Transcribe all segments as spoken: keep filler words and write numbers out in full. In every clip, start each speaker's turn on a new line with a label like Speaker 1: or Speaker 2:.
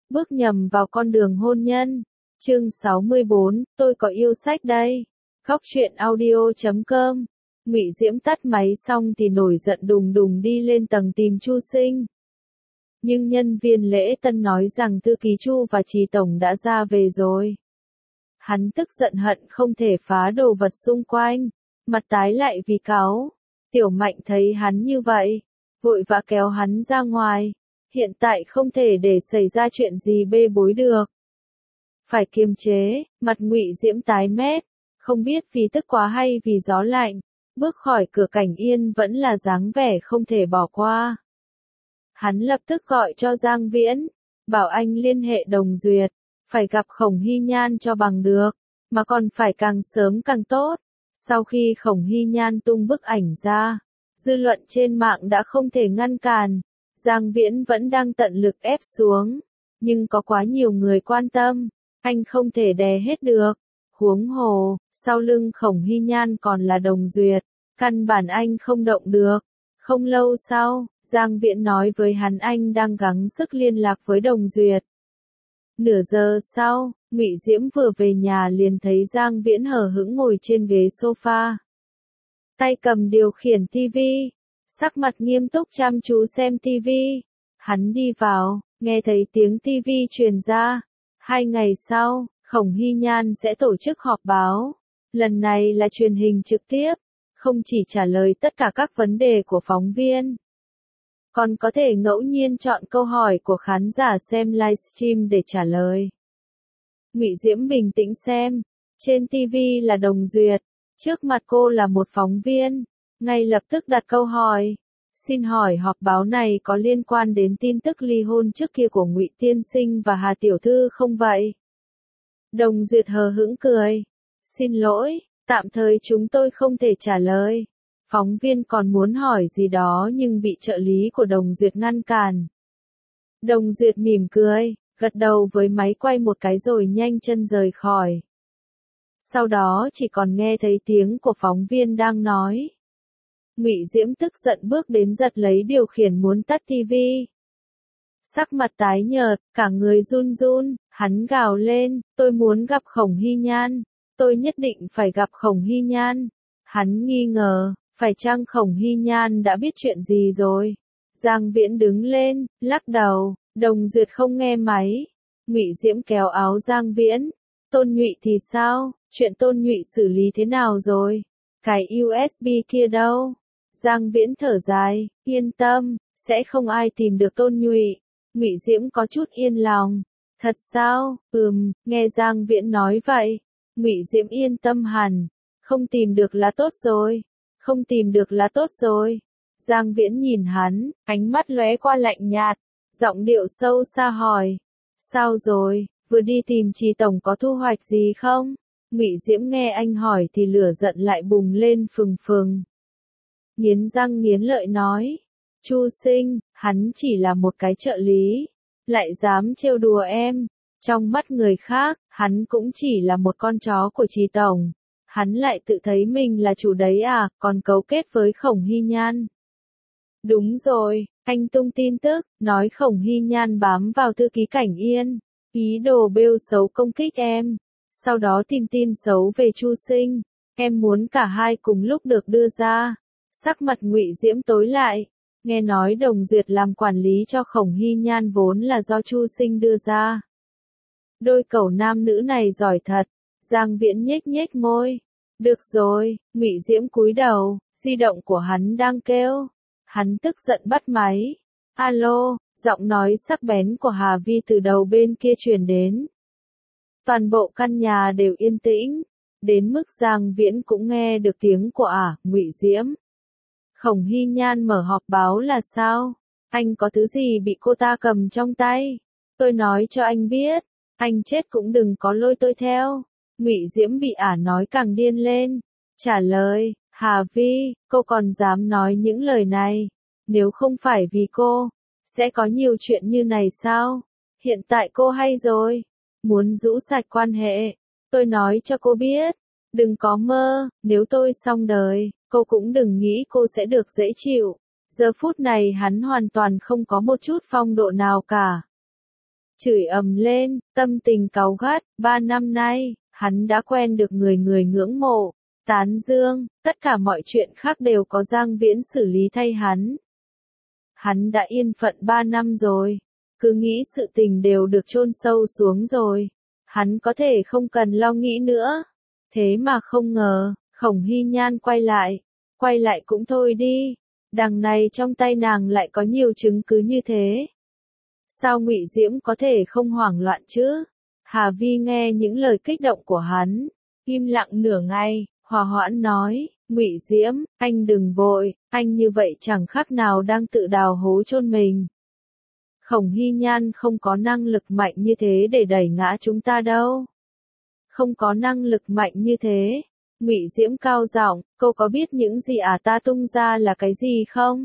Speaker 1: bước nhầm vào con đường hôn nhân. Chương sáu mươi bốn, tôi có yêu sách đây. Góc truyện audio chấm com. Ngụy Diễm tắt máy xong thì nổi giận đùng đùng đi lên tầng tìm Chu Sinh. Nhưng nhân viên lễ tân nói rằng thư ký Chu và Trì Tổng đã ra về rồi. Hắn tức giận hận không thể phá đồ vật xung quanh, mặt tái lại vì cáu. Tiểu Mạnh thấy hắn như vậy, vội vã kéo hắn ra ngoài. Hiện tại không thể để xảy ra chuyện gì bê bối được. Phải kiềm chế, mặt Ngụy Diễm tái mét, không biết vì tức quá hay vì gió lạnh, bước khỏi cửa Cảnh Yên vẫn là dáng vẻ không thể bỏ qua. Hắn lập tức gọi cho Giang Viễn, bảo anh liên hệ Đồng Duyệt, phải gặp Khổng Hy Nhan cho bằng được, mà còn phải càng sớm càng tốt. Sau khi Khổng Hy Nhan tung bức ảnh ra, dư luận trên mạng đã không thể ngăn cản. Giang Viễn vẫn đang tận lực ép xuống, nhưng có quá nhiều người quan tâm, anh không thể đè hết được. Huống hồ, sau lưng Khổng Hy Nhan còn là Đồng Duyệt, căn bản anh không động được. Không lâu sau, Giang Viễn nói với hắn anh đang gắng sức liên lạc với Đồng Duyệt. Nửa giờ sau, Ngụy Diễm vừa về nhà liền thấy Giang Viễn hờ hững ngồi trên ghế sofa, tay cầm điều khiển tivi, sắc mặt nghiêm túc chăm chú xem tivi. Hắn đi vào, nghe thấy tiếng tivi truyền ra. Hai ngày sau, Khổng Hy Nhan sẽ tổ chức họp báo. Lần này là truyền hình trực tiếp, không chỉ trả lời tất cả các vấn đề của phóng viên, còn có thể ngẫu nhiên chọn câu hỏi của khán giả xem livestream để trả lời. Ngụy Diễm bình tĩnh xem, trên tivi là Đồng Duyệt, trước mặt cô là một phóng viên, ngay lập tức đặt câu hỏi. Xin hỏi họp báo này có liên quan đến tin tức ly hôn trước kia của Ngụy Tiên Sinh và Hà Tiểu Thư không vậy? Đồng Duyệt hờ hững cười. Xin lỗi, tạm thời chúng tôi không thể trả lời. Phóng viên còn muốn hỏi gì đó nhưng bị trợ lý của Đồng Duyệt ngăn cản. Đồng Duyệt mỉm cười, gật đầu với máy quay một cái rồi nhanh chân rời khỏi. Sau đó chỉ còn nghe thấy tiếng của phóng viên đang nói. Ngụy Diễm tức giận bước đến giật lấy điều khiển muốn tắt tivi. Sắc mặt tái nhợt, cả người run run, hắn gào lên, tôi muốn gặp Khổng Hy Nhan, tôi nhất định phải gặp Khổng Hy Nhan. Hắn nghi ngờ, phải chăng Khổng Hy Nhan đã biết chuyện gì rồi? Giang Viễn đứng lên, lắc đầu, Đồng Duyệt không nghe máy. Ngụy Diễm kéo áo Giang Viễn, Tôn Nhụy thì sao, chuyện Tôn Nhụy xử lý thế nào rồi? Cái u ét bê kia đâu? Giang Viễn thở dài, yên tâm, sẽ không ai tìm được Tôn Nhụy. Ngụy Diễm có chút yên lòng. Thật sao? Ừm, nghe Giang Viễn nói vậy, Ngụy Diễm yên tâm hẳn. Không tìm được là tốt rồi. Không tìm được là tốt rồi. Giang Viễn nhìn hắn, ánh mắt lóe qua lạnh nhạt, giọng điệu sâu xa hỏi. Sao rồi, vừa đi tìm Trì Tổng có thu hoạch gì không? Ngụy Diễm nghe anh hỏi thì lửa giận lại bùng lên phừng phừng. Nghiến răng nghiến lợi nói. Chu Sinh, hắn chỉ là một cái trợ lý, lại dám trêu đùa em. Trong mắt người khác, hắn cũng chỉ là một con chó của Trì Tổng. Hắn lại tự thấy mình là chủ đấy à, còn cấu kết với Khổng Hy Nhan. Đúng rồi, anh tung tin tức, nói Khổng Hy Nhan bám vào thư ký Cảnh Yên, ý đồ bêu xấu công kích em. Sau đó tìm tin xấu về Chu Sinh, em muốn cả hai cùng lúc được đưa ra. Sắc mặt Ngụy Diễm tối lại, nghe nói Đồng Duyệt làm quản lý cho Khổng Hy Nhan vốn là do Chu Sinh đưa ra. Đôi cẩu nam nữ này giỏi thật. Giang Viễn nhếch nhếch môi. Được rồi, Ngụy Diễm cúi đầu, di động của hắn đang kêu. Hắn tức giận bắt máy. Alo, giọng nói sắc bén của Hà Vi từ đầu bên kia truyền đến. Toàn bộ căn nhà đều yên tĩnh, đến mức Giang Viễn cũng nghe được tiếng của ả, Ngụy Diễm. Khổng Hy Nhan mở họp báo là sao? Anh có thứ gì bị cô ta cầm trong tay? Tôi nói cho anh biết, anh chết cũng đừng có lôi tôi theo. Ngụy Diễm bị ả nói càng điên lên. Trả lời, Hà Vi, cô còn dám nói những lời này? Nếu không phải vì cô, sẽ có nhiều chuyện như này sao? Hiện tại cô hay rồi, muốn rũ sạch quan hệ. Tôi nói cho cô biết, đừng có mơ, nếu tôi xong đời, cô cũng đừng nghĩ cô sẽ được dễ chịu. Giờ phút này hắn hoàn toàn không có một chút phong độ nào cả. chửi ầm lên, tâm tình cáu gắt, ba năm nay, hắn đã quen được người người ngưỡng mộ, tán dương, tất cả mọi chuyện khác đều có Giang Viễn xử lý thay hắn. Hắn đã yên phận ba năm rồi, cứ nghĩ sự tình đều được chôn sâu xuống rồi, hắn có thể không cần lo nghĩ nữa. Thế mà không ngờ, Khổng Hy Nhan quay lại, quay lại cũng thôi đi, đằng này trong tay nàng lại có nhiều chứng cứ như thế. Sao Ngụy Diễm có thể không hoảng loạn chứ? Hà Vi nghe những lời kích động của hắn, im lặng nửa ngày, hòa hoãn nói, Ngụy Diễm, anh đừng vội, anh như vậy chẳng khác nào đang tự đào hố chôn mình. Khổng Hy Nhan không có năng lực mạnh như thế để đẩy ngã chúng ta đâu. Không có năng lực mạnh như thế. Ngụy Diễm cao giọng, cô có biết những gì à ta tung ra là cái gì không?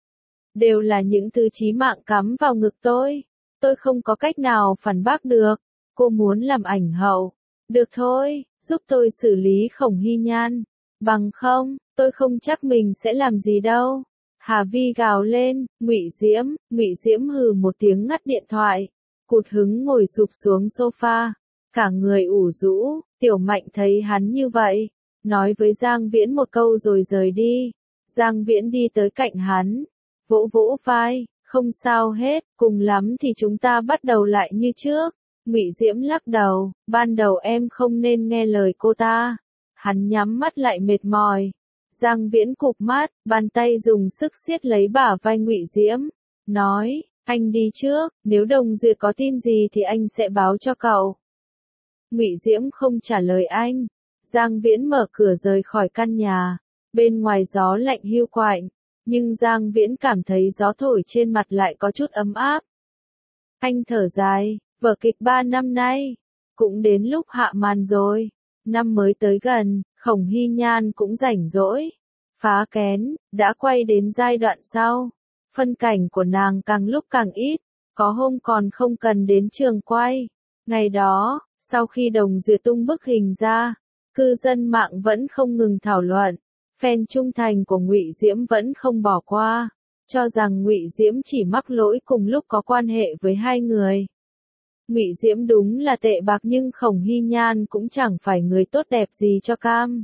Speaker 1: Đều là những thứ chí mạng cắm vào ngực tôi. Tôi không có cách nào phản bác được. Cô muốn làm ảnh hậu. Được thôi, giúp tôi xử lý Khổng Hy Nhan. Bằng không, tôi không chắc mình sẽ làm gì đâu. Hà Vi gào lên, Ngụy Diễm, Ngụy Diễm hừ một tiếng ngắt điện thoại. Cụt hứng ngồi sụp xuống sofa. Cả người ủ rũ, Tiểu Mạnh thấy hắn như vậy. Nói với Giang Viễn một câu rồi rời đi. Giang Viễn đi tới cạnh hắn. Vỗ vỗ vai, không sao hết, cùng lắm thì chúng ta bắt đầu lại như trước. Ngụy Diễm lắc đầu, ban đầu em không nên nghe lời cô ta. Hắn nhắm mắt lại mệt mỏi. Giang Viễn cụp mắt, bàn tay dùng sức siết lấy bả vai Ngụy Diễm. Nói, anh đi trước, nếu Đồng Duyệt có tin gì thì anh sẽ báo cho cậu. Ngụy Diễm không trả lời anh. Giang Viễn mở cửa rời khỏi căn nhà. Bên ngoài gió lạnh hiu quạnh, nhưng Giang Viễn cảm thấy gió thổi trên mặt lại có chút ấm áp. Anh thở dài, vở kịch ba năm nay, cũng đến lúc hạ màn rồi. Năm mới tới gần, Khổng Hy Nhan cũng rảnh rỗi. Phá kén, đã quay đến giai đoạn sau. Phân cảnh của nàng càng lúc càng ít, có hôm còn không cần đến trường quay. Ngày đó, sau khi Đồng Duyệt tung bức hình ra, cư dân mạng vẫn không ngừng thảo luận. Fan trung thành của Ngụy Diễm vẫn không bỏ qua, cho rằng Ngụy Diễm chỉ mắc lỗi cùng lúc có quan hệ với hai người. Ngụy Diễm đúng là tệ bạc nhưng Khổng Hy Nhan cũng chẳng phải người tốt đẹp gì cho cam.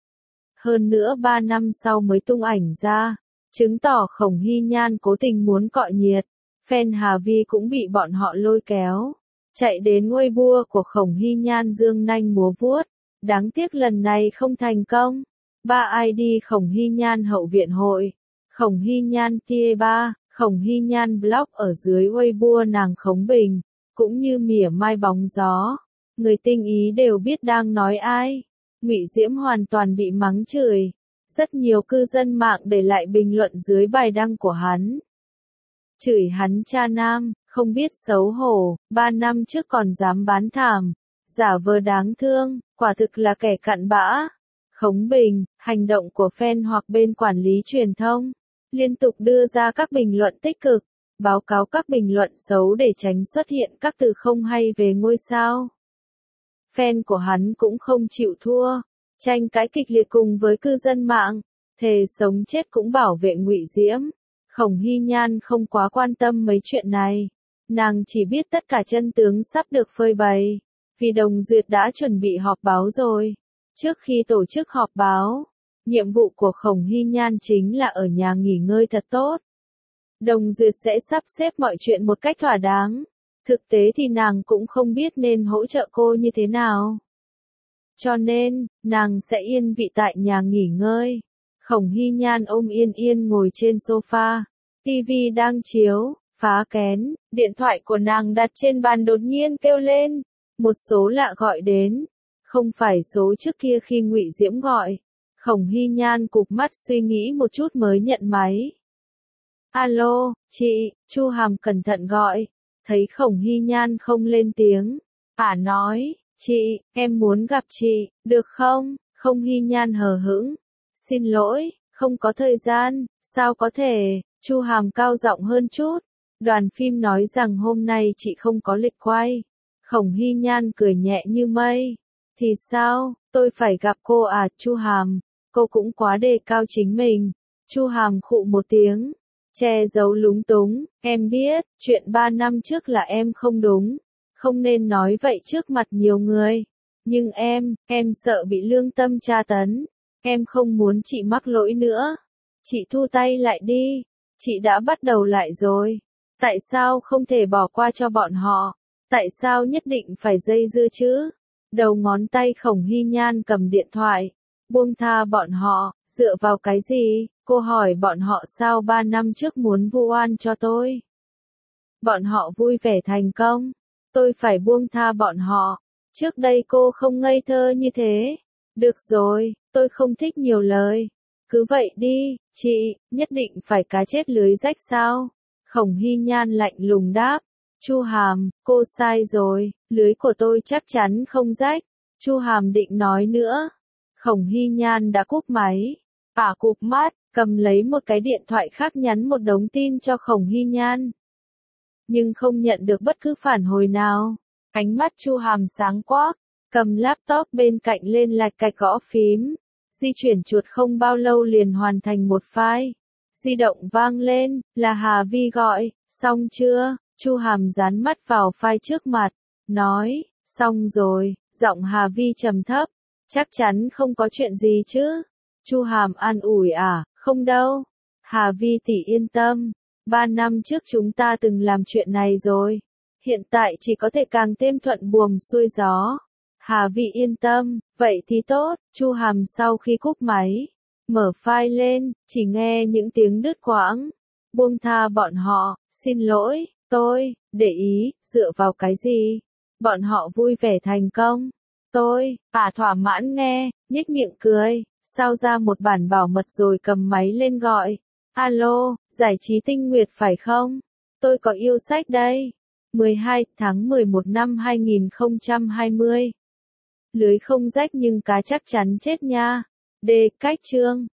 Speaker 1: Hơn nữa ba năm sau mới tung ảnh ra, chứng tỏ Khổng Hy Nhan cố tình muốn cọ nhiệt. Fan Hà Vi cũng bị bọn họ lôi kéo, chạy đến Weibo của Khổng Hy Nhan giương nanh múa vuốt. Đáng tiếc lần này không thành công. Ba i đê Khổng Hy Nhan hậu viện hội, Khổng Hy Nhan T ba, Khổng Hy Nhan blog ở dưới Weibo nàng Khổng Bình, cũng như mỉa mai bóng gió. Người tinh ý đều biết đang nói ai. Ngụy Diễm hoàn toàn bị mắng chửi. Rất nhiều cư dân mạng để lại bình luận dưới bài đăng của hắn. Chửi hắn cha nam, không biết xấu hổ, ba năm trước còn dám bán thảm, giả vờ đáng thương, quả thực là kẻ cặn bã. Khổng Bình, hành động của fan hoặc bên quản lý truyền thông, liên tục đưa ra các bình luận tích cực, báo cáo các bình luận xấu để tránh xuất hiện các từ không hay về ngôi sao. Fan của hắn cũng không chịu thua, tranh cãi kịch liệt cùng với cư dân mạng, thề sống chết cũng bảo vệ Ngụy Diễm. Khổng Hy Nhan không quá quan tâm mấy chuyện này, nàng chỉ biết tất cả chân tướng sắp được phơi bày, vì Đồng Duyệt đã chuẩn bị họp báo rồi. Trước khi tổ chức họp báo, nhiệm vụ của Khổng Hy Nhan chính là ở nhà nghỉ ngơi thật tốt. Đồng Duyệt sẽ sắp xếp mọi chuyện một cách thỏa đáng. Thực tế thì nàng cũng không biết nên hỗ trợ cô như thế nào. Cho nên, nàng sẽ yên vị tại nhà nghỉ ngơi. Khổng Hy Nhan ôm Yên Yên ngồi trên sofa. ti vi đang chiếu, phá kén, điện thoại của nàng đặt trên bàn đột nhiên kêu lên. Một số lạ gọi đến. Không phải số trước kia khi Ngụy Diễm gọi. Khổng Hy Nhan cụp mắt suy nghĩ một chút mới nhận máy. Alo, chị, Chu Hàm cẩn thận gọi. Thấy Khổng Hy Nhan không lên tiếng. Ả nói, chị, em muốn gặp chị, được không? Khổng Hy Nhan hờ hững. Xin lỗi, không có thời gian, sao có thể? Chu Hàm cao giọng hơn chút. Đoàn phim nói rằng hôm nay chị không có lịch quay. Khổng Hy Nhan cười nhẹ như mây. Thì sao, tôi phải gặp cô à? Chu Hàm, cô cũng quá đề cao chính mình. Chu Hàm khụ một tiếng. che giấu lúng túng, em biết, chuyện ba năm trước là em không đúng, không nên nói vậy trước mặt nhiều người. Nhưng em, em sợ bị lương tâm tra tấn, em không muốn chị mắc lỗi nữa. Chị thu tay lại đi, chị đã bắt đầu lại rồi. Tại sao không thể bỏ qua cho bọn họ? Tại sao nhất định phải dây dưa chứ? Đầu ngón tay Khổng Hy Nhan cầm điện thoại, buông tha bọn họ, dựa vào cái gì? Cô hỏi bọn họ sao ba năm trước muốn vu oan cho tôi. Bọn họ vui vẻ thành công, tôi phải buông tha bọn họ. Trước đây cô không ngây thơ như thế. Được rồi, tôi không thích nhiều lời. Cứ vậy đi, chị, nhất định phải cá chết lưới rách sao? Khổng Hy Nhan lạnh lùng đáp. Chu Hàm, cô sai rồi, lưới của tôi chắc chắn không rách. Chu Hàm định nói nữa. Khổng Hy Nhan đã cúp máy. Ả cụp mắt, cầm lấy một cái điện thoại khác nhắn một đống tin cho Khổng Hy Nhan. Nhưng không nhận được bất cứ phản hồi nào. Ánh mắt Chu Hàm sáng quắc, cầm laptop bên cạnh lên lạch cạch gõ phím. Di chuyển chuột không bao lâu liền hoàn thành một file. Di động vang lên, là Hà Vi gọi, xong chưa? Chu Hàm dán mắt vào file trước mặt, nói, xong rồi, giọng Hà Vi trầm thấp, chắc chắn không có chuyện gì chứ? Chu Hàm an ủi à, không đâu. Hà Vi tỷ yên tâm, ba năm trước chúng ta từng làm chuyện này rồi. Hiện tại chỉ có thể càng thêm thuận buồm xuôi gió. Hà Vi yên tâm, vậy thì tốt. Chu Hàm sau khi cúp máy, mở file lên, chỉ nghe những tiếng đứt quãng. Buông tha bọn họ, xin lỗi, tôi, để ý, dựa vào cái gì? Bọn họ vui vẻ thành công. Tôi, à thỏa mãn nghe, nhếch miệng cười, sao ra một bản bảo mật rồi cầm máy lên gọi. Alo, giải trí Tinh Nguyệt phải không? Tôi có yêu sách đây. mười hai tháng mười một năm hai nghìn không trăm hai mươi. Lưới không rách nhưng cá chắc chắn chết nha. D. Cách chương